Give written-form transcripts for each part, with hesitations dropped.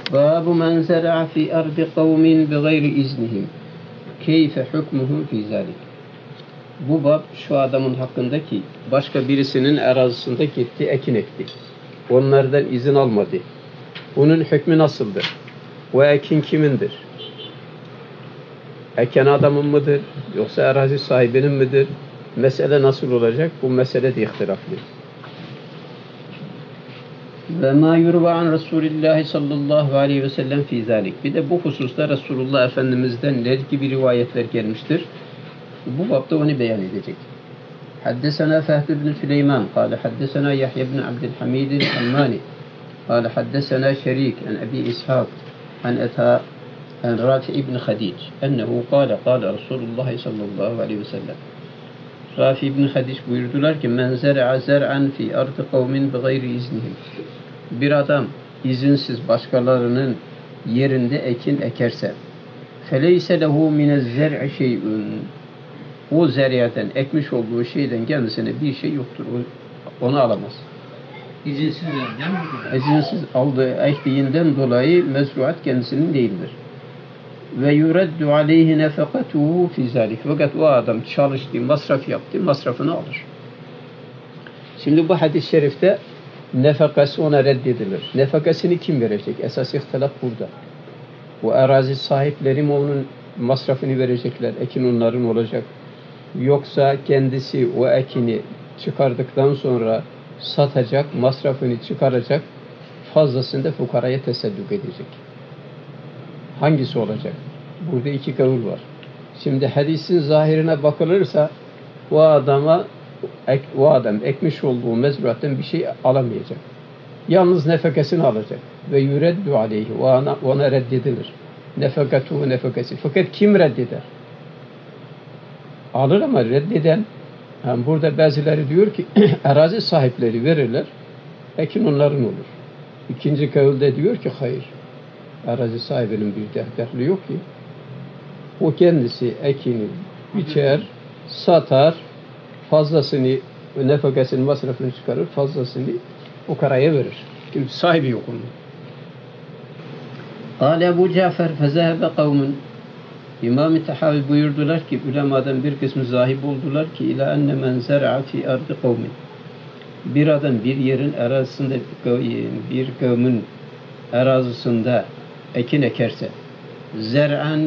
Babu men zera'a fi ardi kavmin bi gayri iznihim. Keyfe hukmuhu fi zalik. Bu bab şu adamın hakkındaki başka birisinin arazisinde gitti, ekin ekti. Onlardan izin almadı. Bunun hükmü nasıldır? O ekin kimindir? Eken adamın mıdır? Yoksa arazi sahibinin midir? Mesele nasıl olacak? Bu mesele de ihtilaflı. Ve ma yurva an Resulillah sallallahu aleyhi ve sellem fi zalik. Bir de bu hususta Resulullah Efendimiz'den ne gibi rivayetler gelmiştir? Bu babda onu beyan edecek. Haddesena Fehd ibn Süleyman قال حدثنا يحيى بن عبد الحميد الحماني قال حدثنا شريك عن أبي إسحاق عن رافع بن خديج أنه قال قال رسول الله صلى الله عليه وسلم Rafi ibn Hadiş buyurdular ki men zer'a zer'an fi ardı kavmin bi gayri iznihim. Bir adam izinsiz başkalarının yerinde ekin ekerse feleyse lehu minez zer'i şey'un. O zer'iyeten ekmiş olduğu şeyden kendisine bir şey yoktur. Onu alamaz. İzinsiz yani. İzinsiz aldığı ektiğinden dolayı mezruat kendisinin değildir. Ve yuraddu aleyhi nefekatuhu fi zalik. Fakat o adam çalıştı, masraf yaptı, masrafını alır. Şimdi bu hadis-i şerifte nefekası ona reddedilir. Nefekasını kim verecek? Esas ihtilaf burada. Bu arazi sahipleri mi onun masrafını verecekler? Ekin onların olacak. Yoksa kendisi o ekini çıkardıktan sonra satacak, masrafını çıkaracak, fazlasını da fukaraya teseddük edecek. Hangisi olacak? Burada iki kavul var. Şimdi hadisin zahirine bakılırsa o adam ekmiş olduğu mezruattan bir şey alamayacak. Yalnız nefekesini alacak. Ve yureddu aleyhi. Ona reddedilir. Nefekatuhu nefekesi. Fakat kim reddeder? Alır ama reddeden yani burada bazıları diyor ki arazi sahipleri verirler. Ekin onların olur. İkinci kavulde diyor ki hayır. Arazi sahibinin bir dehli yok ki. O kendisi ekini biçer, satar, fazlasını, nefakasını, masrafını çıkarır, fazlasını o karaya verir. Çünkü sahibi yok onun. Kâle Ebu Cafer fezehebe kavmun. İmam-ı Tahavi buyurdular ki, ulemadan bir kısmı zahib oldular ki, ila enne men zer'a fi ardı kavmin. Bir adam bir yerin arazisinde, bir kavmin arazisinde ekin ekerse, zer'an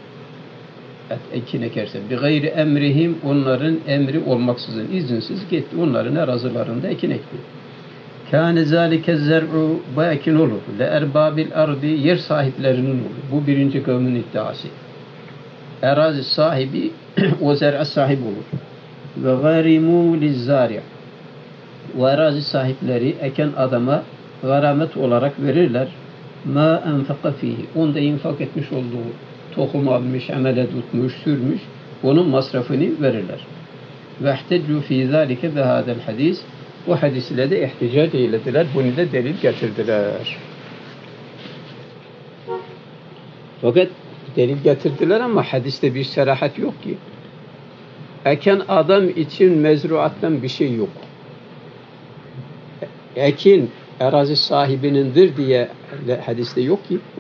ekin ekerse, bi gayri emrihim, onların emri olmaksızın, izinsiz gitti, onların arazilerinde ekin ekti. Kâne zâlike zer'u, bu ekin olur. Le erbabil ardi, yer sahiplerinin olur. Bu birinci kavmin iddiası. Arazi sahibi, o zer'a sahip olur. Ve gârimû lizzâri'. O arazi sahipleri eken adama garamet olarak verirler. Ma enfaka fihi. Onda infak etmiş olduğu tohum almış, amele tutmuş, sürmüş. Onun masrafını verirler. Ve ihteccu fi zâlike ve hâdel hadis. Bu hadis ile de ihticac eylediler. Bunu da delil getirdiler. Fakat delil getirdiler ama hadiste bir serahat yok ki. Eken adam için mezruattan bir şey yok. Ekin arazi sahibinindir diye hadiste yok ki.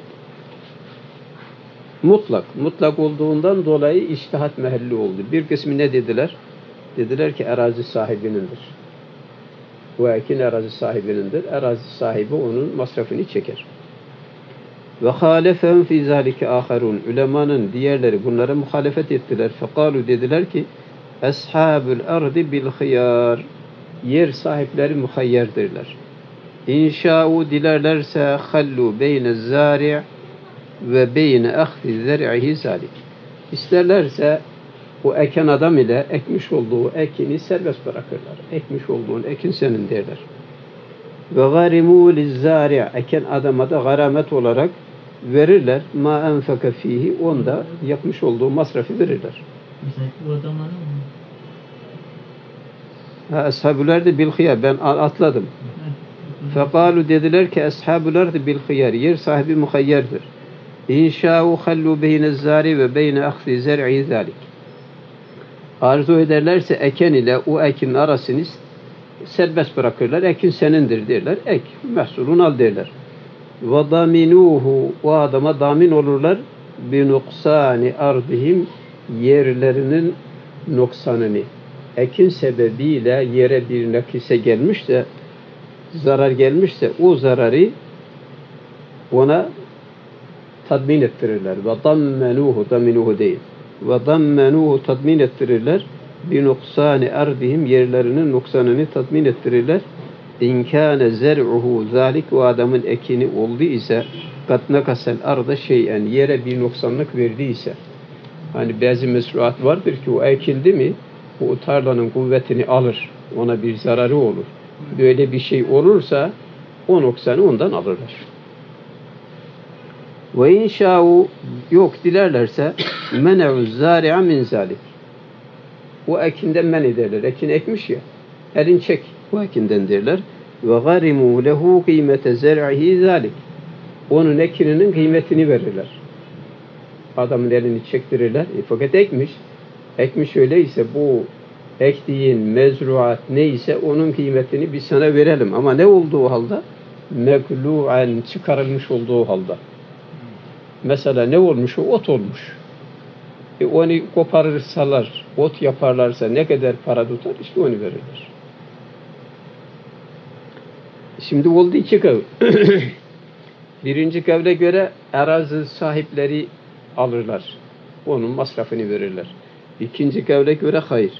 Mutlak olduğundan dolayı içtihat mehalli oldu. Bir kısmı ne dediler? Dediler ki arazi sahibinindir. Bu ekin arazi sahibinindir. Arazi sahibi onun masrafını çeker. Ve halefehum fi zalike aharun. Ulemanın diğerleri bunlara muhalefet ettiler. Fekalu dediler ki eshabul ardi bil khiyar. Yer sahipleri muhayyerdirler. İnşa'u dilerlerse hallu beyne zari' ve beyne ahdi zer'ihi zalik. İsterlerse o eken adam ile ekmiş olduğu ekini serbest bırakırlar. Ekmiş olduğun ekin senin derler. Ve garimu lizzari' eken adama da garamet olarak verirler. Ma enfaka fihi, onda yapmış olduğu masrafı verirler. Bu adamlar mı? Eshabüler de bil khiyar. Ben atladım. Fekalu dediler ki eshabüler de bil khiyar. Yer sahibi muhayyerdir. İnşa'u hallu beyne zari ve beyne ahzi zer'i zalik. Arzu ederlerse eken ile o ekinin arasını serbest bırakırlar. Ekin senindir derler. Ek, mahsulun al derler. Ve daminuhu, o adama damin olurlar bi nuksani ardihim, yerlerinin noksanını. Ekin sebebiyle yere bir nakise gelmişse, zarar gelmişse o zararı ona tatmin ettirirler. Ve dammenuhu, daminuhu değil. Ve dammenuhu, tatmin ettirirler. Bi nuksani ardihim, yerlerinin noksanını tatmin ettirirler. İn kâne zer'uhu zâlik, o adamın ekini oldu ise kat nakasel arda şeyen, yere bir noksanlık verdiyse, hani bazı mesruat vardır ki o ekildi mi o tarlanın kuvvetini alır, ona bir zararı olur. Böyle bir şey olursa o noksanı ondan alırlar. Ve inşa'u, yok dilerlerse mene'u zâri'a min zâlik, o ekinden men ederler. Ekin ekmiş ya, elin çek o ekinden derler. Ve garimu lehu kıymete zer'ihi zâlik, onun ekininin kıymetini verirler. Adamın elini çektirirler. Fakat ekmiş. Ekmiş öyleyse bu ektiğin mezruat neyse onun kıymetini biz sana verelim. Ama ne olduğu halde? Meklu'an, çıkarılmış olduğu halde. Mesela ne olmuş? O ot olmuş. Onu koparırsalar, ot yaparlarsa ne kadar para tutar? İşte onu verirler. Şimdi oldu iki kavl. Birinci kavle göre arazi sahipleri alırlar. Onun masrafını verirler. İkinci kavle göre hayır.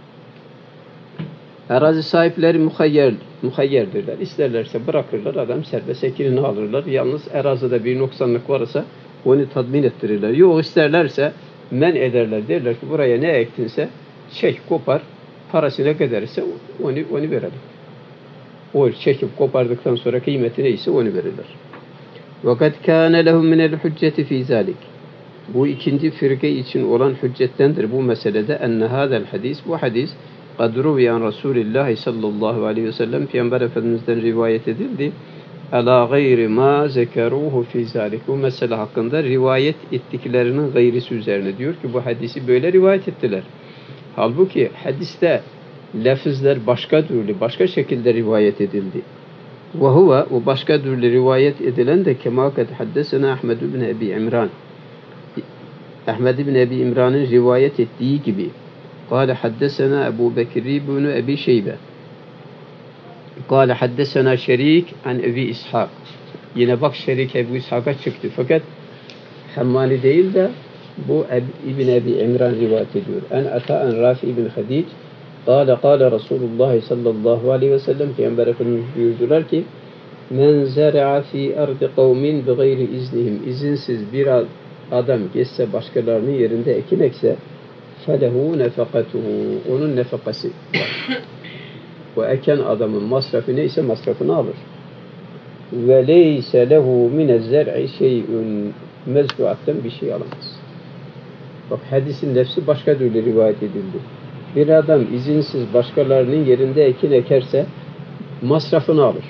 Arazi sahipleri muhayyerdirler. İsterlerse bırakırlar, adam serbest ekinini alırlar. Yalnız arazide bir noksanlık varsa onu tatmin ettirirler. Yok isterlerse men ederler. Derler ki buraya ne ektinse çek, kopar, parası ne kadarsa onu verelim. O çekip kopardıktan sonra kıymeti neyse onu verirler. وَقَدْ كَانَ لَهُمْ مِنَ الْحُجَّةِ فِي ذَٰلِكِ, bu ikinci firke için olan hüccettendir bu meselede. Enne hâzel hadis, bu hadis قَدْ رُوِيَ عَنْ رَسُولِ اللّٰهِ sallallahu aleyhi ve sellem, Peygamber Efendimiz'den rivayet edildi. Ala gayri ma zekeruhu fi zalik, bu mesele hakkında rivayet ettiklerinin gayrisi üzerine diyor ki bu hadisi böyle rivayet ettiler. Halbuki hadiste lafızlar başka türlü, başka şekilde rivayet edildi. Ve huve, o başka türlü rivayet edilen de kema kad haddesena Ahmed ibn Ebi İmran, Ahmed ibn Ebi İmran'ın rivayet ettiği gibi. Kâle haddesena Ebu Bekir ibn Ebi Şeybe, kâle haddesena Şerik an Ebi İshak. Yine bak Şerik Ebu İshak'a çıktı. Fakat Hammani değil de bu İbn Ebi İmran rivayet ediyor. En ata en Rafi ibn Hadic, kâle Resulullah sallallahu aleyhi ve sellem, Peygamber Efendimiz buyurdular ki men zer'a fi ardı kavmin bi gayri iznihim, izinsiz bir adam geçse başkalarının yerinde ekin ekse felehu nefakatuhu, onun nefakası var. Bu eken adamın masrafı neyse masrafını alır. Ve leyse lehu mine zer'i şey'ün, mezruatten bir şey alamaz. Bak hadisin nefsi başka türlü rivayet edildi. Bir adam izinsiz başkalarının yerinde ekin ekerse masrafını alır.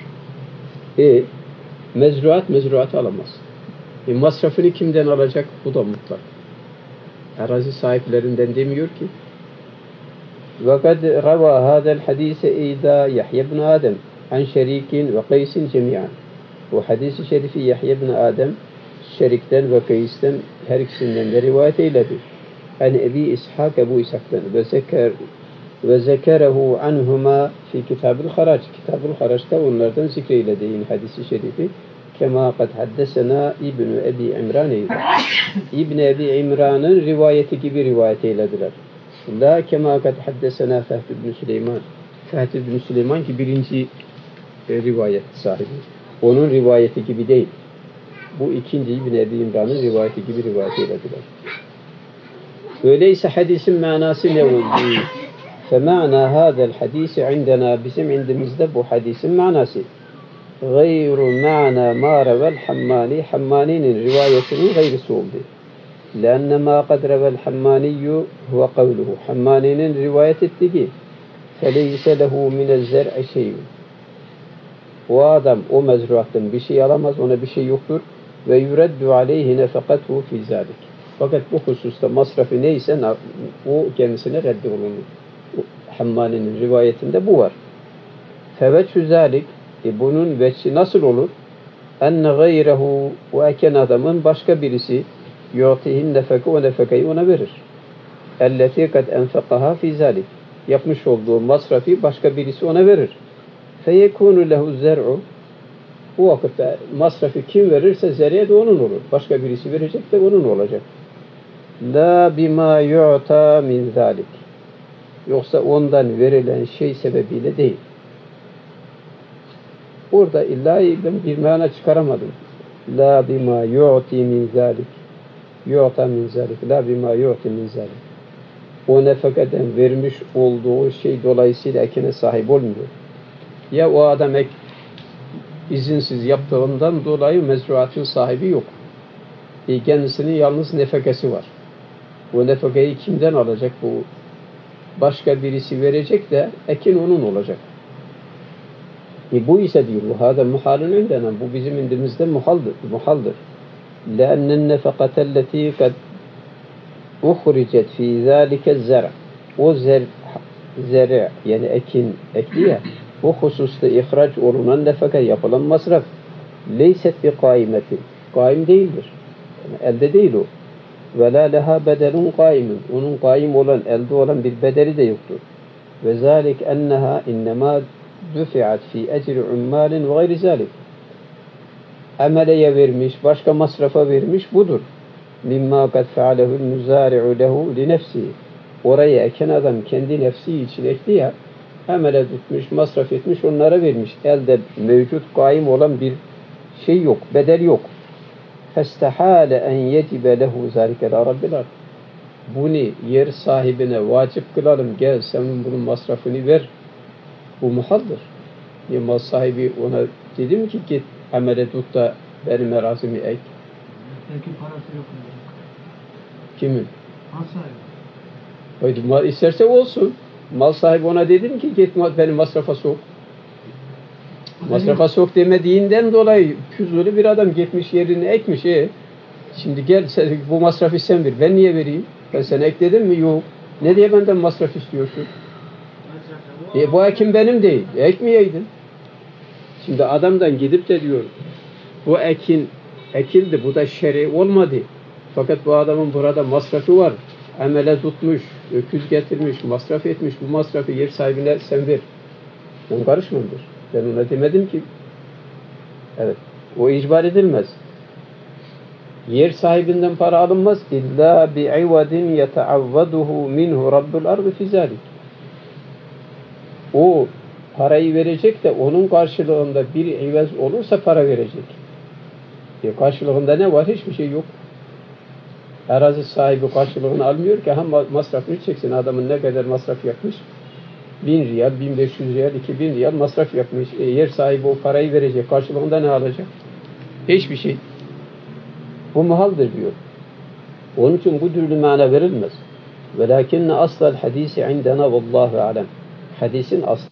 Mezruatı alamaz. Masrafını kimden alacak? Bu da mutlak. Arazi sahiplerinden demiyor ki. وَقَدْ رَوَى هَذَا الْحَد۪يسَ اِيْدَى يَحْيَ بْنُ آدَمْ عَنْ شَر۪يكٍ وَقَيْسٍ جَمِيعًا. Bu hadisi şerifi Yahya ibn Adem, Şerik'ten ve Kays'ten her ikisinden de rivayet eyledi. An Ebi İshak, Ebu İshak'tan ve zekerehu anhuma fi Kitab-ül Harac. Kitab-ül Harac'ta onlardan zikreyledi yine hadisi şerifi. Kema kad haddesena İbn-i Ebi İmran eyledi. İbn-i Ebi İmran'ın rivayeti gibi rivayet eylediler. La kema kad haddesena Fehd ibn Süleyman. Fehd ibn Süleyman ki birinci rivayet sahibi. Onun rivayeti gibi değil. Bu ikinci İbn Ebi İmran'ın rivayeti gibi rivayet eylediler. Öyleyse hadisin manası ne oldu? فَمَعْنَا هَذَا الْحَد۪يسِ عِنْدَنَا, bizim indimizde bu hadisin manası. غَيْرُ مَعْنَا مَا رَوَى الْحَمَّانِي, Hammani'nin rivayetinin gayrısı oldu. لَأَنَّ مَا قَدْ رَوَى الْحَمَّانِيُّ هُوَ قَوْلُهُ, Hammani'nin rivayet ettiği فَلَيْسَ لَهُ مِنَ الزَّرْعِ شَيْءٌ, o adam o mezruattan bir şey alamaz, ona bir şey yoktur. Ve yuraddu aleyhi nefakatuhu fi zalik. Fakat bu hususta masrafı neyse o kendisine reddolunur. Hammani'nin rivayetinde bu var. Feveçhü zalik, bunun veçhi nasıl olur? enne gayrehu o eken adamın başka birisi yu'tihin nefeke o nefekeyi ona verir. Elleti kad enfekaha fi zalik. Yapmış olduğu masrafı başka birisi ona verir. Feyekunu lehu zer'u. Bu vakitte masrafı kim verirse zer'e de onun olur. Başka birisi verecek de onun olacak. La bima yu'ta min zalik. Yoksa ondan verilen şey sebebiyle değil. Burada illa ben bir mana çıkaramadım. La bima yu'ti min zalik. Yu'ta min zalik. La bima yu'ti min zalik. O nefekeden vermiş olduğu şey dolayısıyla ekine sahip olmuyor. Ya o adam izinsiz yaptığından dolayı mezruatın sahibi yok. Kendisinin yalnız nefekesi var. Bu nefekeyi kimden alacak? Bu başka birisi verecek de ekin onun olacak. Bu ise diyor, hâdâ muhâlun indena, bu bizim indimizde muhaldır. لأن النفقة التي قد أخرجت في ذلك الزرع o zer'a yani ekliye bu hususta ihraç olunan nefaka yapılan masraf leyset bi kaimetin kaim değildir. Yani elde değil o. Ve la leha bedelun kaimun. Onun kaim olan, elde olan bir bedeli de yoktur. Ve zalik enneha innema dufiat fi ecri ummalin ve gayri zalik. Ameleye vermiş, başka masrafa vermiş budur. Mimma kad fealehu'l muzari'u lehu li nefsihi. Oraya eken adam kendi nefsi için ekli ya, amele tutmuş, masraf etmiş, onlara vermiş. Elde mevcut, kaim olan bir şey yok, bedel yok. فَاسْتَحَالَ اَنْ يَجِبَ لَهُ ذَٰلِكَ الْاَرَبِّ الْاَرْضِ. Bunu yer sahibine vacip kılalım, gel sen bunun masrafını ver. Bu muhaldır. Mal sahibi ona dedim ki git amele tut da benim erazimi ek. Belki parası yok. Kimin? Mal sahibi. Haydi, mal isterse olsun. Mal sahibi ona dedim ki git benim masrafa sok. Masrafa sok demediğinden dolayı füzuli bir adam gitmiş yerini ekmiş. Şimdi gel bu masrafı sen ver. Ben niye vereyim? Ben sana ekledim mi? Yok. Ne diye benden masraf istiyorsun? Bu ekim benim değil. Ekmeyeydin. Şimdi adamdan gidip de diyor bu ekin ekildi. Bu da şer'i olmadı. Fakat bu adamın burada masrafı var. Amele tutmuş, öküz getirmiş, masraf etmiş. Bu masrafı yer sahibine sen ver. Ben karışmamdır. Ben ona demedim ki. Evet. O icbar edilmez. Yer sahibinden para alınmaz. İlla bi'ivadin yeta'avvaduhu minhu rabbul ardı fi zalik. O parayı verecek de onun karşılığında bir ivaz olursa para verecek. Karşılığında ne var? Hiçbir şey yok. Arazi sahibi karşılığını almıyor ki masrafını çeksin. Adamın ne kadar masraf yapmış? 1000 riyal, 1500 riyal, 2000 riyal masraf yapmış. Yer sahibi o parayı verecek. Karşılığında ne alacak? Hiçbir şey. Bu muhaldir diyor. Onun için bu türlü mana verilmez. Velakinne aslal hadisi indena vallahu alem. Hadisin aslı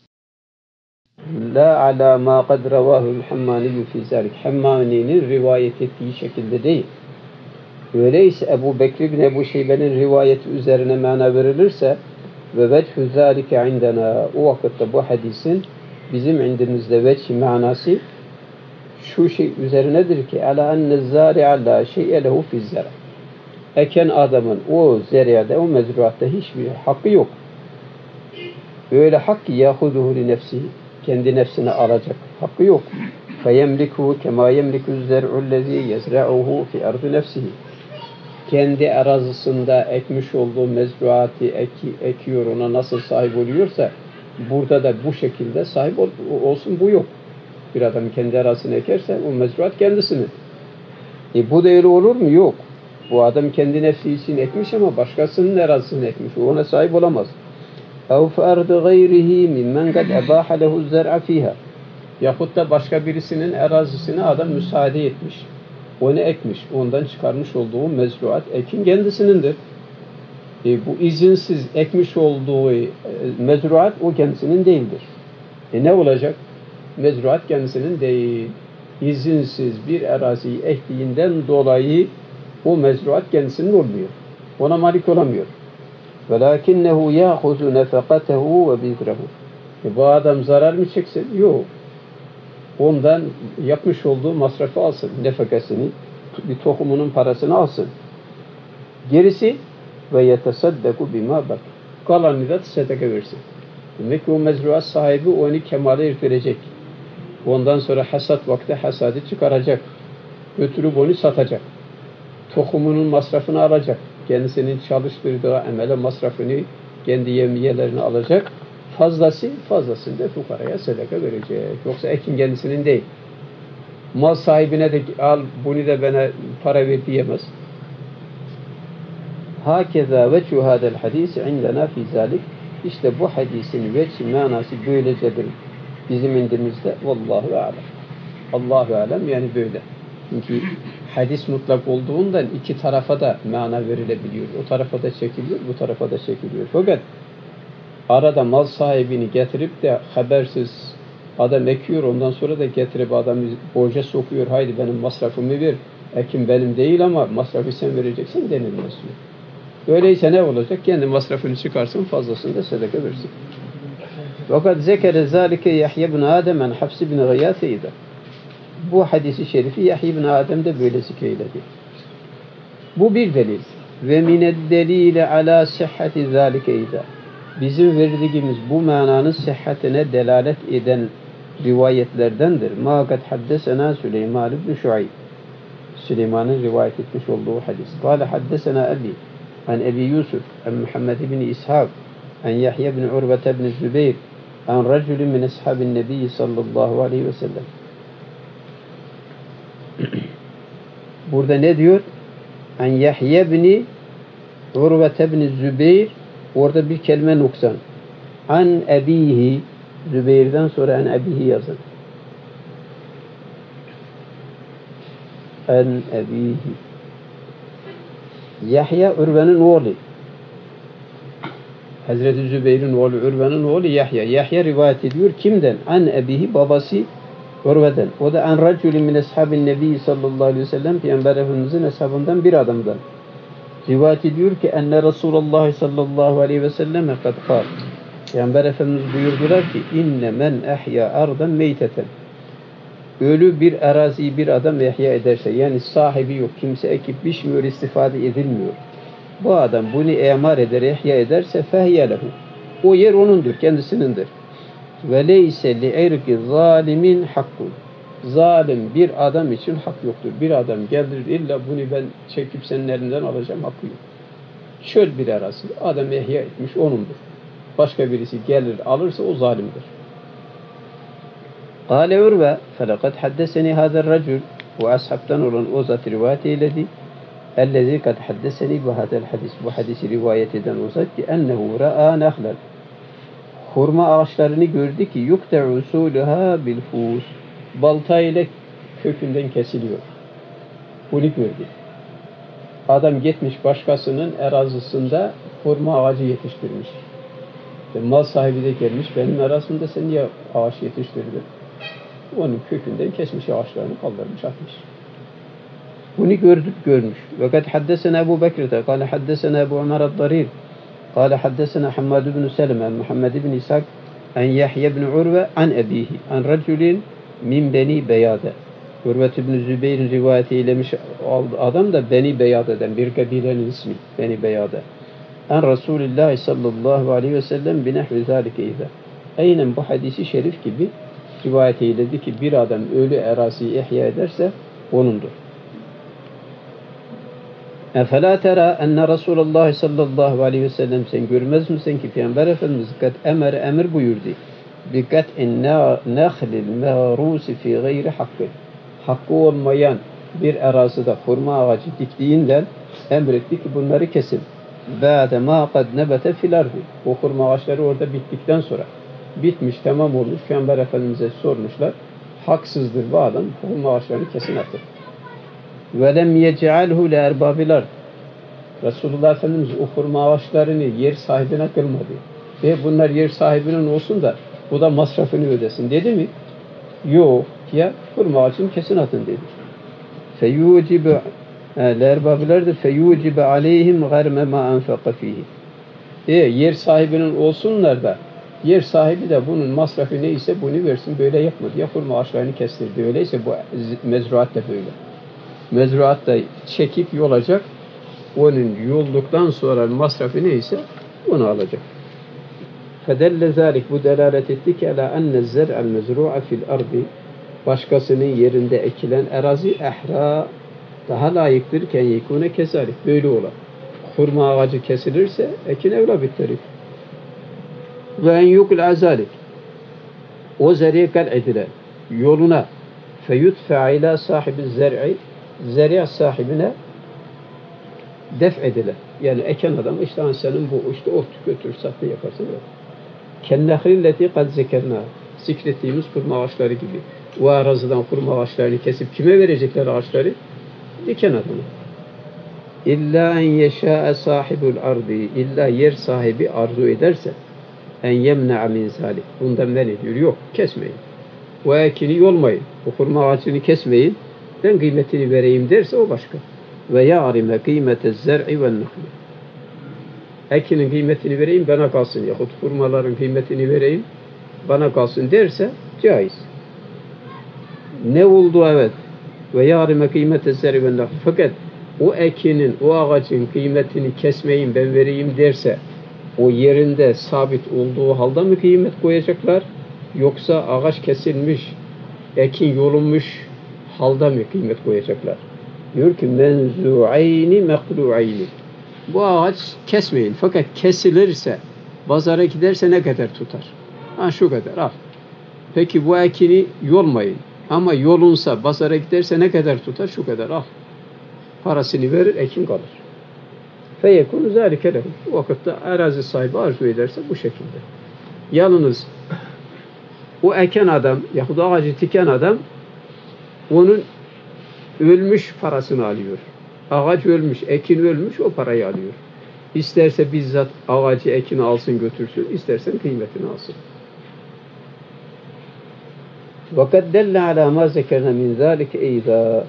la ala ma kad revahu'l Hammani'yu fi zalik. Hammani'nin rivayet ettiği şekilde değil. Öyleyse Ebu Bekir bin Ebu Şeybe'nin rivayeti üzerine mana verilirse ve vechü zâlike indena, o vakitte bu hadisin bizim indimizde vechü manası şu şey üzerinedir ki ala enne zâri'a la şey'e lehu fi zâra. Eken adamın o zeriyede, o mezruatta hiçbir hakkı yok. Öyle hak ki yahuduhu li nefsihi, kendi nefsine alacak hakkı yok. Feyemliku kema yemliku zer'ullezî yezra'uhu fi ardı nefsihi. Kendi arazisinde ekmiş olduğu mezruatı ekiyor, ona nasıl sahip oluyorsa burada da bu şekilde sahip olsun, bu yok. Bir adam kendi arazisini ekerse o mezruat kendisinin. Bu da öyle olur mu? Yok. Bu adam kendi nefsi için ekmiş ama başkasının arazisini ekmiş. Ona sahip olamaz. اَوْ فَاَرْضِ غَيْرِهِ مِمَّنْ قَدْ اَبَاحَ لَهُ الزَّرْعَ ف۪يهَا. Yahut da başka birisinin arazisine adam müsaade etmiş. Onu ekmiş. Ondan çıkarmış olduğu mezruat ekin kendisinindir. Bu izinsiz ekmiş olduğu mezruat o kendisinin değildir. Ne olacak? Mezruat kendisinin değil. İzinsiz bir araziyi ektiğinden dolayı o mezruat kendisinin olmuyor. Ona malik olamıyor. وَلَاكِنَّهُ يَأْخُذُ نَفَقَتَهُ وَبِذْرَهُ. Bu adam zarar mı çeksin? Yok. ondan yapmış olduğu masrafı alsın. Nefakasını, bir tohumunun parasını alsın. Gerisi ve yetesaddaku bima bak. Kalanını da sedaka versin. Demek ki o mezruat sahibi onu kemale erdirecek. Ondan sonra hasat vakti hasadı çıkaracak. Götürüp onu satacak. Tohumunun masrafını alacak. Kendisinin çalıştırdığı emele masrafını, kendi yemiyelerini alacak. Fazlasını da fukaraya sedaka verecek. Yoksa ekin kendisinin değil. Mal sahibine de al bunu da bana para ver diyemez. Hakeza veçhu hadel hadis indena fi zalik. İşte bu hadisin veçhi manası böylecedir bizim indimizde. Vallahu alem. Allahu alem yani böyle. Çünkü hadis mutlak olduğundan iki tarafa da mana verilebiliyor. O tarafa da çekiliyor, bu tarafa da çekiliyor. Fakat arada mal sahibini getirip de habersiz adam ekiyor, ondan sonra da getirip adamı borca sokuyor. Haydi benim masrafımı ver. Ekim benim değil ama masrafı sen vereceksin denilmez. Öyleyse ne olacak? Kendi masrafını çıkarsın, fazlasını da sedaka versin. Fakat zekere zalike Yahya ibn Adem an Hafs ibn Gıyath'ıydı. Bu hadisi şerifi Yahya ibn Adem de böyle zikreydi. Bu bir delil. Ve mined delile ala sihhati zalikeyde. Bizim verdiğimiz bu mananın sıhhatine delalet eden rivayetlerdendir. Ma kad haddesena Süleyman ibn Şuayb. Süleyman'ın rivayet etmiş olduğu hadis. Kâle haddesena Abi an Ebi Yusuf an Muhammed ibn İshak an Yahya ibn Urvete ibn Zübeyir an racülün min ashabin nebiyyi sallallahu aleyhi ve sellem. Burada ne diyor? An Yahya ibn Urvete ibn Zübeyir, orada bir kelime noksan. An ebihi, Zübeyir'den sonra an ebihi yazın. An ebihi. Yahya Urve'nin oğlu. Hazreti Zübeyir'in oğlu, Urve'nin oğlu Yahya. Yahya rivayet ediyor. Kimden? An ebihi, babası Urve'den. O da an racülün min ashabin nebi sallallahu aleyhi ve sellem, Peygamber Efendimiz'in ashabından bir adamdan. Rivayet ediyor ki enne Resulullah sallallahu aleyhi ve sellem kad kâl. Peygamber Efendimiz buyurdular ki inne men ehya ardan meyteten. Ölü bir araziyi bir adam ihya ederse, yani sahibi yok, kimse ekip biçmiyor, istifade edilmiyor. Bu adam bunu emar eder, ihya ederse fehye lehu. O yer onundur, kendisinindir. Ve leyse li erki zalimin hakkun. Zalim bir adam için hak yoktur. Bir adam gelir illa bunu ben çekip senin elinden alacağım, hakkı yok. Çöl bir arası, adam ihya etmiş, onundur. Başka birisi gelir alırsa o zalimdir. Kâle Urve felakad haddeseni hâzer racül, bu ashabtan olan o zat rivayet eyledi. Ellezî kad haddeseni bu hâzel hadis, bu hadisi rivayet eden o zat ki ennehu ra'â nehlen. Hurma ağaçlarını gördü ki yukte usulüha bil fûs. Balta ile kökünden kesiliyor. Bunu gördü. Adam gitmiş başkasının erazisinde hurma ağacı yetiştirmiş. Mal sahibi de gelmiş, benim erazimde sen niye ağaç yetiştirdin? Onun kökünden kesmiş, ağaçlarını kaldırmış, atmış. Bunu görmüş. Ve kad haddesena Ebu Bekir'de, kâle haddesena Ebu Ömer ad-Darir, kâle haddesena Hammad ibn Seleme, Muhammed ibn İshak, en Yahya ibn Urve, an ebihi, an racülin min beni beyade. Urvet ibn Zübeyir'in rivayeti eylemiş adam da Beni Beyade'den, bir kabilenin ismi, Beni Beyade. En Resulullah sallallahu aleyhi ve sellem binehvi zâlikeyde. Aynen bu hadisi şerif gibi rivayet eyledi ki bir adam ölü eraziyi ihya ederse onundur. Efela tera enne Resulullah sallallahu aleyhi ve sellem, sen görmez misin ki Peygamber Efendimiz kat emir buyurdu. Bikat nehlil mehrusi fi gayri hakkı. Hakkı olmayan bir arazide hurma ağacı diktiğinden emretti ki bunları kesin. Ba'de ma kad nebete fil ardi. O hurma ağaçları orada bittikten sonra bitmiş, tamam olmuş. Peygamber Efendimiz'e sormuşlar. Haksızdır bu adam. Hurma ağaçlarını kesin atır. Ve lem yec'alhu li erbabil. Resulullah Efendimiz o hurma ağaçlarını yer sahibine kılmadı. Ve bunlar yer sahibinin olsun da bu da masrafını ödesin dedi mi? Yok. Ya hurma ağacını kesin atın dedi. Feyucibe lerbabilerdir. Feyucibe aleyhim garme ma enfaka fihi. Yer sahibinin olsunlar da Yer sahibi de bunun masrafı neyse bunu versin. Böyle yapmadı. Ya hurma ağaçlarını kestirdi. Öyleyse bu mezruat da böyle. Mezruat da çekip yolacak. Onun yolduktan sonra masrafı neyse onu alacak. فَدَلَّ ذَٰلِكَ bu delalet etti ki عَلَى أَنَّ الزَّرْعَ الْمَزْرُوعَ فِي الْأَرْضِ başkasının yerinde ekilen arazi ehra daha layıktırken yekune kezalik. Böyle olan. Hurma ağacı kesilirse ekin evla bittirir. Ve en yukul azalik. O zer'i kal edilen yoluna feyutfe ila sahibi zer'i zer'i sahibine def edilen. Yani eken adam işte senin bu işte ot götür satı yaparsın. Kennehrilleti kad zekerna zikrettiğimiz hurma ağaçları gibi. O araziden hurma ağaçlarını kesip kime verecekler ağaçları? Diken adamı. İlla en yeşâe sahibul ardı. İlla yer sahibi arzu ederse en yemne'a min zalik. Bundan men ediyor. Yok, kesmeyin. O ekini yolmayın. O hurma ağacını kesmeyin. Ben kıymetini vereyim derse o başka. Ve ya'rime kıymete zer'i ve nehli. Ekinin kıymetini vereyim bana kalsın. Yahut hurmaların kıymetini vereyim bana kalsın derse caiz. Ne oldu evet. Ve ya'rime kıymete zer'i ve nehli. Fakat o ekinin, o ağacın kıymetini kesmeyin ben vereyim derse o yerinde sabit olduğu halde mi kıymet koyacaklar? Yoksa ağaç kesilmiş, ekin yolunmuş halde mi kıymet koyacaklar? Diyor ki menzu'ayni meklu'ayni. Bu ağaç kesmeyin. Fakat kesilirse, pazara giderse ne kadar tutar? Ha şu kadar al. Peki bu ekini yolmayın. Ama yolunsa, pazara giderse ne kadar tutar? Şu kadar al. Parasını verir, ekin kalır. Feyekunu zâlike lehum. O vakitte arazi sahibi arzu ederse bu şekilde. Yalnız o eken adam yahut ağacı tiken adam onun ölmüş parasını alıyor. Ağaç ölmüş, ekin ölmüş o parayı alıyor. İsterse bizzat ağacı ekini alsın götürsün, istersen kıymetini alsın. وَقَدْ دَلَّ عَلَى مَا ذَكَرْنَا مِنْ ذَٰلِكَ اَيْضًا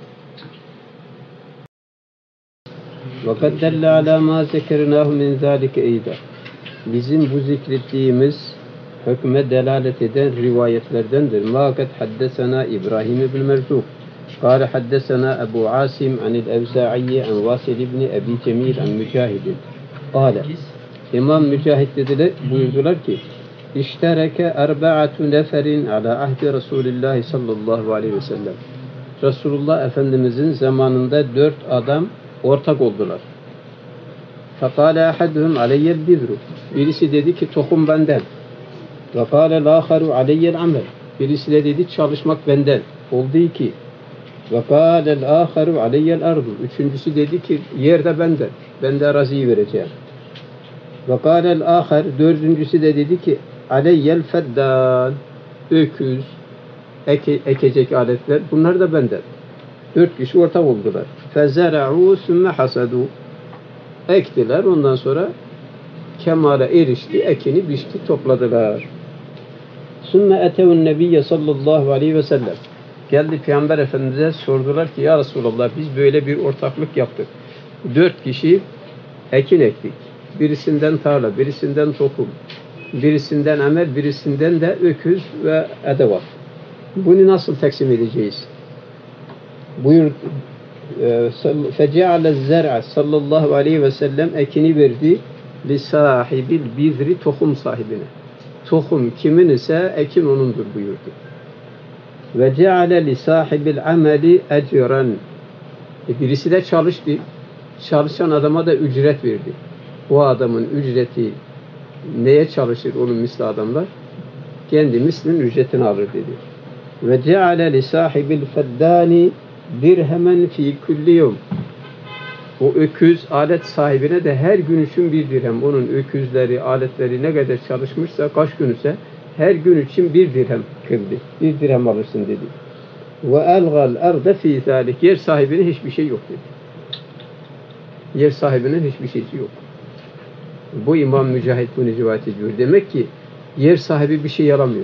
وَقَدْ دَلَّ عَلَى مَا ذَكَرْنَاهُ مِنْ ذَٰلِكَ اَيْضًا bizim bu zikrettiğimiz hükme delalet eden rivayetlerdendir. مَا قَدْ حَدَّثَنَا İbrahim ibn Merzuk قال حدثنا أبو عاصم عن الأوزاعي عن واصل بن أبي جميل عن مجاهد قال İmam Mücahit dediler, buyurdular ki İştereke erba'atu neferin ala ahdi Resulullah sallallahu aleyhi ve sellem. Resulullah Efendimizin zamanında 4 adam ortak oldular. Fekale ahaduhum aleyyel bidru. Birisi dedi ki tohum benden. Ve kâle lâkharu aleyyel amel. Birisi de dedi çalışmak benden. Oldu ki ve kâlel âkharu aleyyel ardu. Üçüncüsü dedi ki yer de benden. Ben de araziyi vereceğim. Ve kâlel âkhar. Dördüncüsü de dedi ki aleyyel feddan. Öküz, ekecek aletler. Bunlar da benden. 4 kişi ortak oldular. Fezera'u sümme hasadu. Ektiler. Ondan sonra kemale erişti. Ekini biçti. Topladılar. Sümme etevun nebiyye sallallahu aleyhi ve sellem. Geldi Peygamber Efendimiz'e sordular ki ya Resulallah biz böyle bir ortaklık yaptık. 4 kişi ekin ektik. Birisinden tarla, birisinden tohum, birisinden amel, birisinden de öküz ve edevat. Bunu nasıl taksim edeceğiz? Buyur fece'ale zer'a sallallahu aleyhi ve sellem ekini verdi li sahibil bizri tohum sahibine. Tohum kimin ise ekin onundur buyurdu. Ve ceale li sahibil ameli ecran. Birisi de çalıştı. Çalışan adama da ücret verdi. O adamın ücreti neye çalışır onun misli adamlar? Kendi mislinin ücretini alır dedi. Ve ceale li sahibil feddani dirhemen fi kulli yevm. O öküz alet sahibine de her gün için 1 dirhem. Onun öküzleri, aletleri ne kadar çalışmışsa, kaç gün ise her gün için 1 dirhem kıldı. 1 dirhem alırsın dedi. Ve elgal arda fi zalik. Yer sahibine hiçbir şey yok dedi. Yer sahibinin hiçbir şeysi yok. Bu İmam Mücahit bunu rivayet ediyor. Demek ki yer sahibi bir şey alamıyor.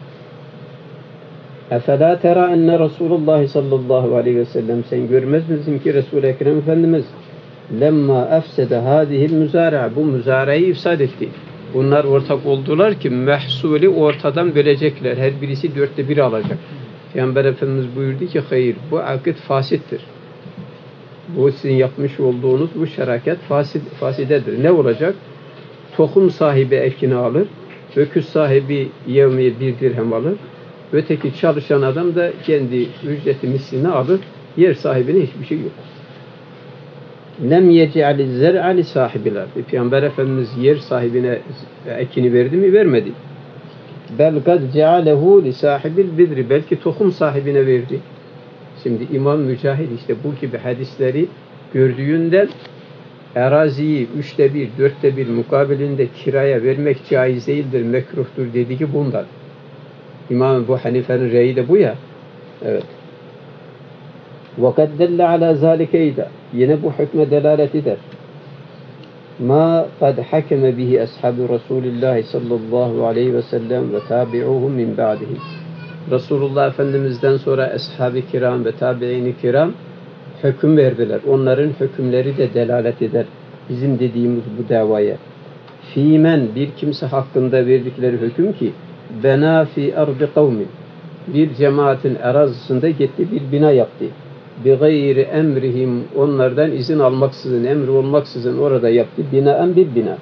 Efela tera enne Resulullah sallallahu aleyhi ve sellem sen görmez misin ki Resul-i Ekrem Efendimiz lemma efsede hadihil müzara bu müzareyi ifsad etti. Bunlar ortak oldular ki mehsulü ortadan bölecekler. Her birisi 1/4 alacak. Peygamber Efendimiz buyurdu ki hayır, bu akit fasittir. Bu sizin yapmış olduğunuz bu şeraket fasidedir. Ne olacak? Tohum sahibi ekini alır. Öküz sahibi yevmiye 1 dirhem alır. Öteki çalışan adam da kendi ücreti mislini alır. Yer sahibine hiçbir şey yok. Lem yec'ali zer'a li sahibiler. Peygamber Efendimiz yer sahibine ekini verdi mi? Vermedi. Bel kad cealehu li sahibil bidri. Belki tohum sahibine verdi. Şimdi İmam Mücahid işte bu gibi hadisleri gördüğünden araziyi 1/3, 4/1 mukabilinde kiraya vermek caiz değildir, mekruhtur dedi ki bundan. İmam Ebu Hanife'nin reyi de bu ya. Evet. وَقَدْ دَلَّ عَلَى ذَٰلِكَ اِذَا Yine bu hükme delalet eder. مَا قَدْ حَكَمَ بِهِ أَصْحَابُ رَسُولِ اللّٰهِ sallallahu aleyhi ve sellem ve تَابِعُهُمْ مِنْ بَعْدِهِ Resulullah Efendimiz'den sonra ashab-ı kiram ve tabi'in-i kiram hüküm verdiler. Onların hükümleri de delalet eder. Bizim dediğimiz bu davaya. Fîmen bir kimse hakkında verdikleri hüküm ki bena fi ardı kavmin bir cemaatin arazisinde gitti bir bina yaptı. Bi gayri emrihim onlardan izin almaksızın, emri olmaksızın orada yaptı. Binaen bir bina.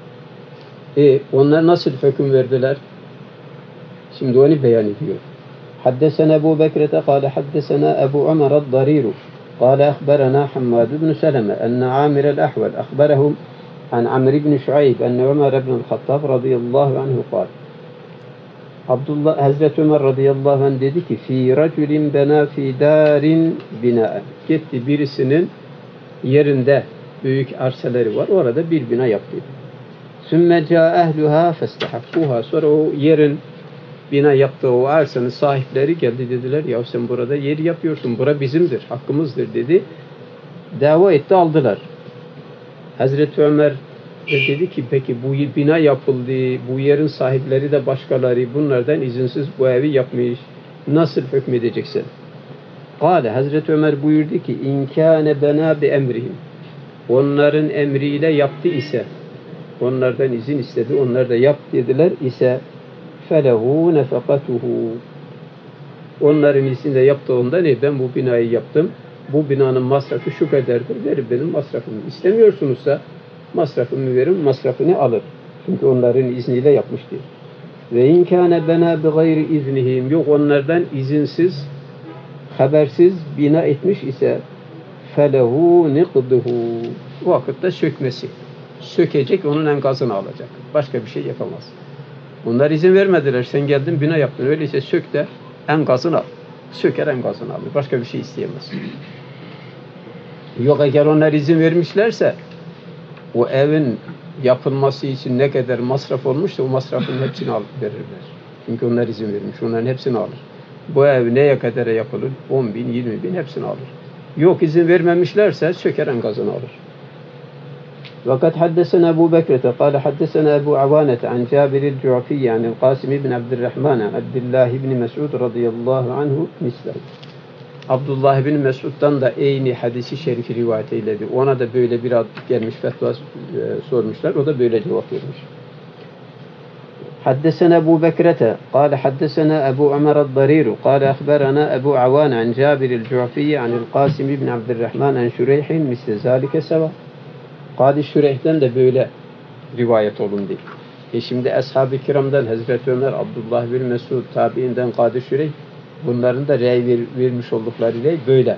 Onlar nasıl hüküm verdiler? Şimdi onu beyan ediyor. Haddesena Ebu Bekrete kâle haddesena Ebu Ömer ad-Dariru قال أخبرنا حماد بن سلمة أن عامر الأحول أخبرهم عن عمرو بن شعيب أن عمر بن الخطاب رضي الله عنه قال Abdullah Hazreti Ömer radıyallahu anh dedi ki fi raculin bena fi darin binaen gitti birisinin yerinde büyük arsaları var orada bir bina yaptı. Sümme ca ehluha festahakkuha sonra o yerin bina yaptığı o arsanın sahipleri geldi dediler ya sen burada yer yapıyorsun bura bizimdir hakkımızdır dedi. Dava etti aldılar. Hazreti Ömer dedi ki peki bu bina yapıldı bu yerin sahipleri de başkaları bunlardan izinsiz bu evi yapmış nasıl hükmedeceksin? Kâle Hazreti Ömer buyurdu ki inkâne bena bi emrihim onların emriyle yaptı ise onlardan izin istedi onlar da yap dediler ise felehu nefekatuhu onların izniyle yaptığında ne ben bu binayı yaptım bu binanın masrafı şu kadardır verin benim masrafımı istemiyorsunuzsa masrafımı verin masrafını alır çünkü onların izniyle yapmıştır ve inkâne bena bi gayri iznihim yok onlardan izinsiz habersiz bina etmiş ise felehu niqduhu o vakitte sökmesi sökecek onun enkazını alacak başka bir şey yapamaz. Onlar izin vermediler. Sen geldin bina yaptın. Öyleyse sök de enkazını al. Söker enkazını alır. Başka bir şey isteyemez. Yok eğer onlar izin vermişlerse o evin yapılması için ne kadar masraf olmuşsa o masrafın hepsini alıp verirler. Çünkü onlar izin vermiş. Onların hepsini alır. Bu ev neye kadar yapılır? 10 bin, 20 bin hepsini alır. Yok izin vermemişlerse söker enkazını alır. وقد حدثنا أبو بكرة قال حدثنا أبو عوانة عن جابر الجعفي عن القاسم بن عبد الرحمن عن عبد الله بن مسعود رضي الله عنه مثله. Abdullah bin Mesud'dan da aynı hadisi şerifi rivayet eyledi. Ona da böyle bir ad gelmiş, fetva sormuşlar. O da böyle cevap vermiş. حدثنا أبو بكرة قال حدثنا أبو عمر الضرير قال أخبرنا أبو عوان عن جابر الجعفي عن القاسم بن عبد الرحمن عن شريح مثل ذلك سوا. Kadi Şüreyh'ten de böyle rivayet olundu. Şimdi Ashab-ı Kiram'dan Hazreti Ömer, Abdullah bin Mesud, tabiinden Kadi Şüreyh bunların da rey vermiş oldukları rey böyle.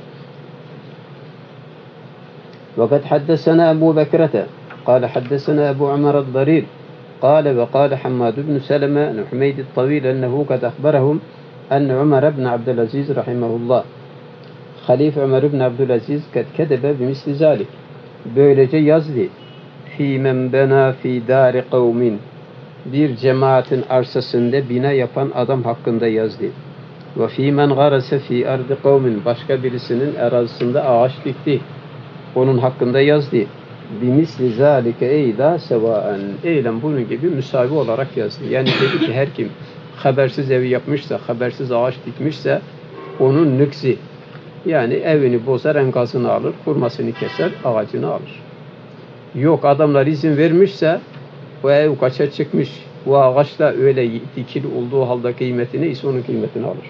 وقد حدثنا أبو بكرة قال حدثنا أبو عمر الضرير قال وقال حماد بن سلمة عن حميد الطويل أنه قد أخبرهم أن عمر بن عبد العزيز رحمه الله خليفة عمر بن عبد العزيز قد كتب بمثل ذلك böylece yazdı. Fî men benâ fî dâri kavmin bir cemaatin arsasında bina yapan adam hakkında yazdı. Ve fî men garase fî ardı kavmin başka birisinin arazisinde ağaç dikti. Onun hakkında yazdı. Bimisli zâlike eyda sevâen eylem bunun gibi müsavi olarak yazdı. Yani dedi ki her kim habersiz evi yapmışsa, habersiz ağaç dikmişse onun nüksi yani evini bozar, enkazını alır, kurmasını keser, ağacını alır. Yok adamlar izin vermişse O ev kaça çıkmış, o ağaç da öyle dikili olduğu halde kıymetini ise onun kıymetini alır.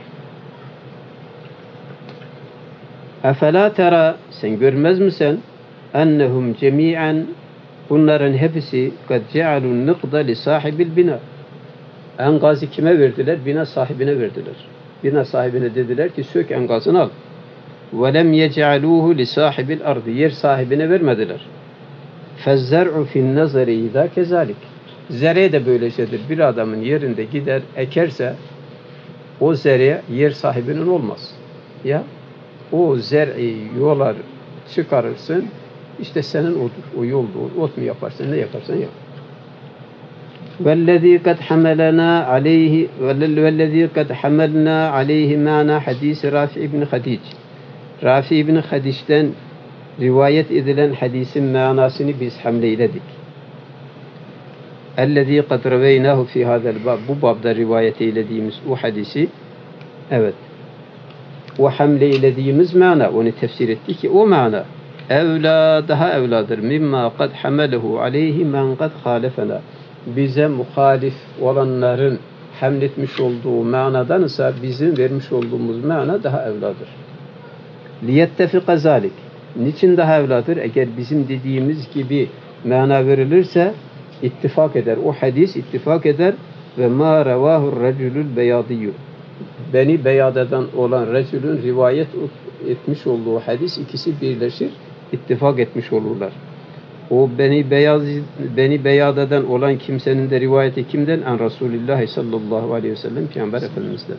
Efela tera, sen görmez misin? Ennehum cemi'en, bunların hepsi kad cealun nıkda li sahibil bina. Enkazı kime verdiler? Bina sahibine verdiler. Bina sahibine dediler ki sök enkazını al. Ve lem yec'aluhu li sahibil ardı. Yer sahibine vermediler. Fezzer'u fin nazari idâ kezalik. Zere de böyle şeydir. Bir adamın yerinde gider ekerse o zere yer sahibinin olmaz. Ya o zer'i yolar çıkarırsın, işte senin odur. O yolda ot mu yaparsın, ne yaparsan yap. وَالَّذ۪ي قَدْ حَمَلَنَا عَلَيْهِ وَالَّذ۪ي قَدْ حَمَلْنَا عَلَيْهِ مَعْنَا hadisi Rafi ibn Hadic. Rafi ibn Hadic'ten rivayet edilen hadisin manasını biz hamleyledik. اَلَّذ۪ي قَدْ رَوَيْنَاهُ فِي هَذَا الْبَابِ. Bu babda rivayet eylediğimiz o hadisi, evet, o hamleylediğimiz mana, onu tefsir etti ki o mana evla, daha evladır. Mimma kad hamelehu aleyhi men kad halefena. Bize muhalif olanların hamletmiş olduğu manadansa bizim vermiş olduğumuz mana daha evladır. Liyettefika zalik. Niçin daha evladır? Eğer bizim dediğimiz gibi mana verilirse ittifak eder. O hadis ittifak eder ve ma revahur reculul beyadiyyu. Beni Beyada'dan olan Resul'ün rivayet etmiş olduğu hadis, ikisi birleşir, ittifak etmiş olurlar. O Beni Beyada'dan olan kimsenin de rivayeti kimden? En Resulullah sallallahu aleyhi ve sellem, Peygamber Efendimiz'den.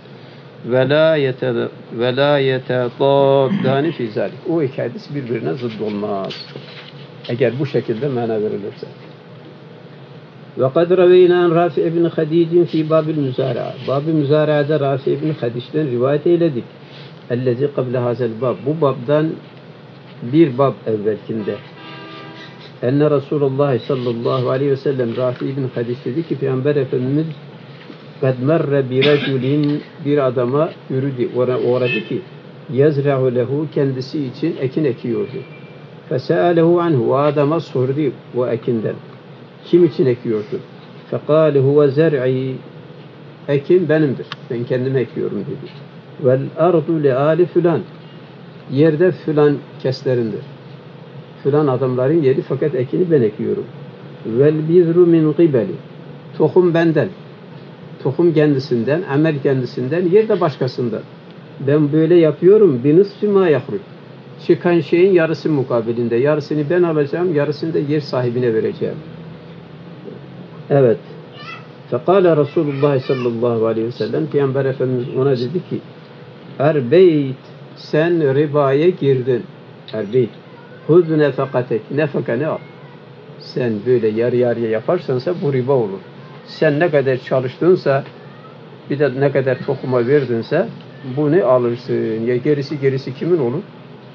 Ve la yetetaddani fi zalik. O iki hadis birbirine zıt olmaz. Eğer bu şekilde mana verilirse. وَقَدْ رَوَيْنَا عَنْ رَافِعِ بْنِ خَد۪يجٍ ف۪ي بَابِ الْمُزَارَعَةِ. Bab-ı Müzara'da Rafi ibn Hadic'ten rivayet eyledik. اَلَّذ۪ي قَبْلَ هَذَا الْبَابِ. Bu babdan bir bab evvelkinde. Enne Resulullah sallallahu aleyhi ve sellem, Rafi ibn Hadic dedi ki Peygamber Efendimiz قَدْ مَرَّ بِرَجُلٍ, bir adama yürüdü, uğradı ki يَزْرَعُ لَهُ, kendisi için ekin ekiyordu. فَسَأَلَهُ عَنْهُ, o adama sordu o ekinden. Kim için ekiyorsun? فَقَالِ هُوَ زَرْعِي, ekin benimdir. Ben kendime ekiyorum dedi. وَالْاَرْضُ لِآلِ فُلَانِ, yerde filan keslerindir. Filan adamların yeri, fakat ekini ben ekiyorum. وَالْبِذْرُ مِنْ قِبَلِ, tohum benden. Tohum kendisinden, amel kendisinden, yer de başkasından. Ben böyle yapıyorum. بِنِصْفِ مَا يَخْرُجُ, çıkan şeyin yarısı mukabilinde. Yarısını ben alacağım, yarısını da yer sahibine vereceğim. Evet. Fekale Resulullah sallallahu aleyhi ve sellem, Peygamber Efendimiz ona dedi ki Erbeyt, sen ribaya girdin. Erbeyt. Huz nefakatek, nefakanı al. Sen böyle yarı yarıya yaparsansa bu riba olur. Sen ne kadar çalıştınsa, bir de ne kadar tohuma verdinse bunu alırsın. Ya gerisi kimin olur?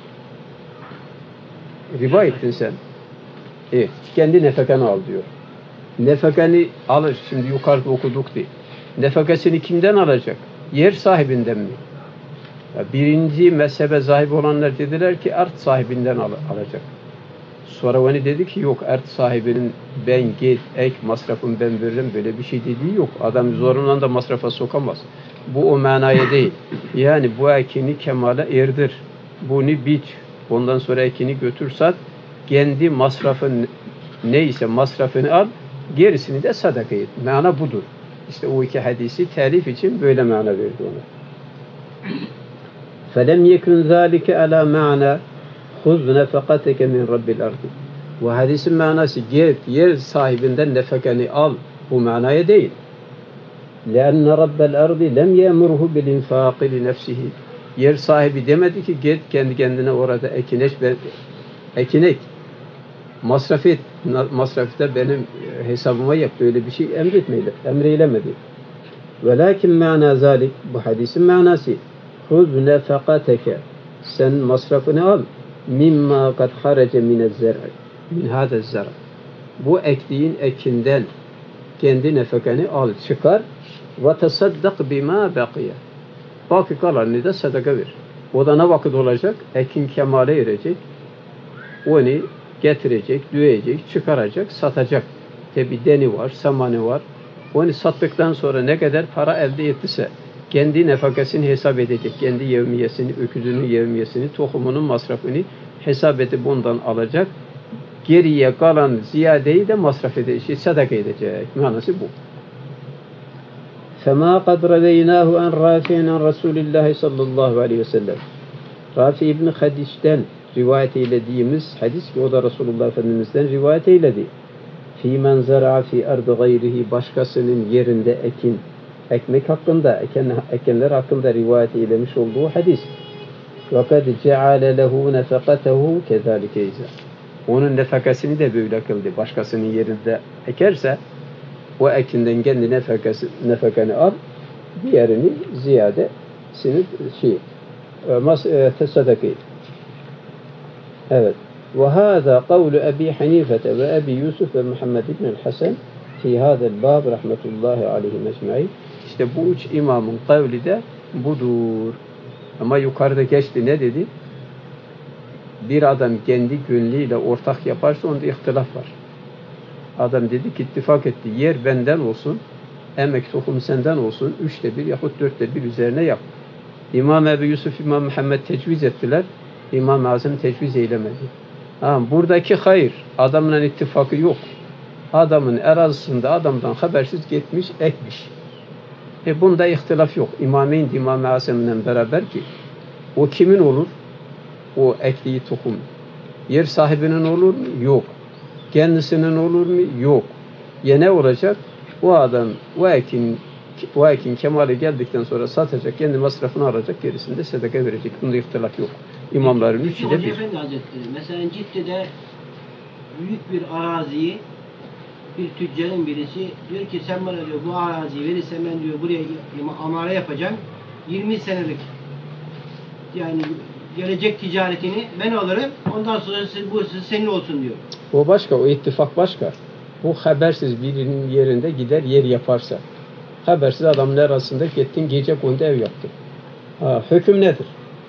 Riba ettin sen. Evet, kendi nefekanı al diyor. Nefekanı alır. Şimdi yukarıda okuduk diye. Nefekasını kimden alacak? Yer sahibinden mi? Ya birinci mezhebe sahip olanlar dediler ki art sahibinden alacak. Sonra onu dedi ki yok, art sahibinin ben git ek masrafını ben veririm, böyle bir şey dediği yok. Adam zorundan da masrafa sokamaz. Bu o manaya değil. Yani bu ekini kemale erdir. Bunu biç. Ondan sonra ekini götür sat. Kendi masrafın neyse masrafını al. Gerisini de sadaka et. Mana budur. İşte o iki hadisi telif için böyle mana verdi ona. فَلَمْ يَكُنْ ذَٰلِكَ عَلَى مَعْنَا خُذْ نَفَقَتَكَ مِنْ رَبِّ الْاَرْضِ. Bu hadisin manası git yer sahibinden nefekeni al. Bu manaya değil. لَأَنَّ رَبَّ الْاَرْضِ لَمْ يَأْمُرْهُ بِالْاِنْفَاقِ لِنَفْسِهِ. Yer sahibi demedi ki git kendi kendine orada ekinek. Masraf et. Masrafta benim hesabıma yap. Böyle bir şey emreylemedi. Velakin ma'na zalik. Bu hadisin manası. Huz nefakateke. Sen masrafını al. Mimma kad harece minez-zer'i. Min hadez-zer'i. Bu ektiğin ekinden kendi nefakeni al, çıkar. Ve tasaddak bima baqiye. Baki kalanını da sadaka ver. O da ne vakit olacak? Ekin kemale erecek. Onu getirecek, düğecek, çıkaracak, satacak. İşte bir deni var, samanı var. Onu sattıktan sonra ne kadar para elde ettiyse kendi nefakasını hesap edecek. Kendi yevmiyesini, öküzünün yevmiyesini, tohumunun masrafını hesap edip bundan alacak. Geriye kalan ziyadeyi de masraf edecek, sadaka edecek. Manası bu. فَمَا قَدْ رَوَيْنَاهُ عَنْ رَافِعٍ عَنْ رَسُولِ اللّٰهِ sallallahu aleyhi ve sellem. Rafi İbni Hadiş'ten rivayet eylediğimiz hadis ki o da Resulullah Efendimiz'den rivayet eyledi. فِي مَنْ زَرَعَ فِي اَرْضِ غَيْرِهِ Başkasının yerinde ekmek hakkında, ekenler hakkında rivayet eylemiş olduğu hadis. وَقَدْ جَعَلَ لَهُ نَفَقَتَهُ كَذَٰلِكَ اِذَا Onun nefakasını da böyle kıldı. Başkasının yerinde ekerse o ekinden kendi nefakanı al, diğerini ziyadesini sadaka et. Evet. وهذا قول أبي حنيفة وأبي يوسف ومحمد بن الحسن في هذا الباب رحمة الله عليهم أجمعين. İşte bu üç imamın kavli de budur. Ama yukarıda geçti ne dedi? Bir adam kendi gönlüyle ortak yaparsa onda ihtilaf var. Adam dedi ki ittifak etti. Yer benden olsun, emek tohum senden olsun. 1/3 yahut 4/1 üzerine yap. İmam Ebu Yusuf, İmam Muhammed tecviz ettiler. İmam-ı Azam tecviz eylemedi. Buradaki hayır, adamla ittifakı yok. Adamın arazisinde adamdan habersiz gitmiş, ekmiş. Bunda ihtilaf yok. İmameyn, İmam-ı Azam'la beraber ki o kimin olur? O ektiği tohum. Yer sahibinin olur mu? Yok. Kendisinin olur mu? Yok. Ya ne olacak? O adam o ekin kemale geldikten sonra satacak, kendi masrafını alacak, gerisinde sadaka verecek. Bunda ihtilaf yok. İmamların üçü de bir. Efendi Hazretleri, mesela Cidde'de büyük bir araziyi bir tüccarın birisi diyor ki sen bana diyor bu araziyi verirsen ben diyor buraya amare yapacağım 20 senelik yani gelecek ticaretini ben alırım ondan sonra bu senin olsun diyor. O başka, o ittifak başka. Bu habersiz birinin yerinde gider yer yaparsa. Habersiz adamın arasında gittin gece kondu ev yaptın. Hüküm nedir?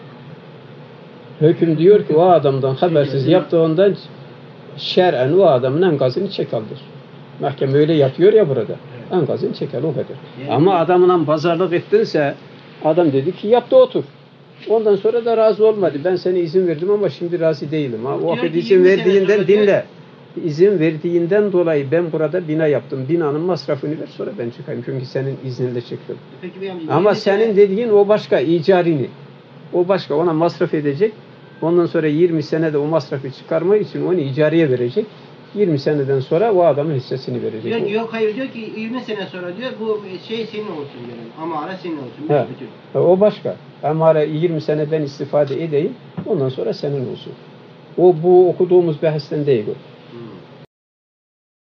Hüküm diyor ki o adamdan habersiz yaptığından şer'en o adamın enkazını çek aldır. Mahkeme öyle yapıyor ya burada. Enkazını çek al o kadar. Ama adamla pazarlık ettinse adam dedi ki yap da otur. Ondan sonra da razı olmadı. Ben sana izin verdim ama şimdi razı değilim. O vakit izin verdiğinden dinle. İzin verdiğinden dolayı ben burada bina yaptım. Binanın masrafını ver sonra ben çıkayım. Çünkü senin izninle çıktım. Ama senin dediğin o başka, icarini. O başka, ona masraf edecek. Ondan sonra 20 senede o masrafı çıkarma için onu icariye verecek. 20 seneden sonra o adamın hissesini verecek. Diyor, yok hayır diyor ki 20 sene sonra diyor bu şey senin olsun diyor. Amare senin olsun. O başka. Amare 20 sene ben istifade edeyim. Ondan sonra senin olsun. O bu okuduğumuz bahisten değil o.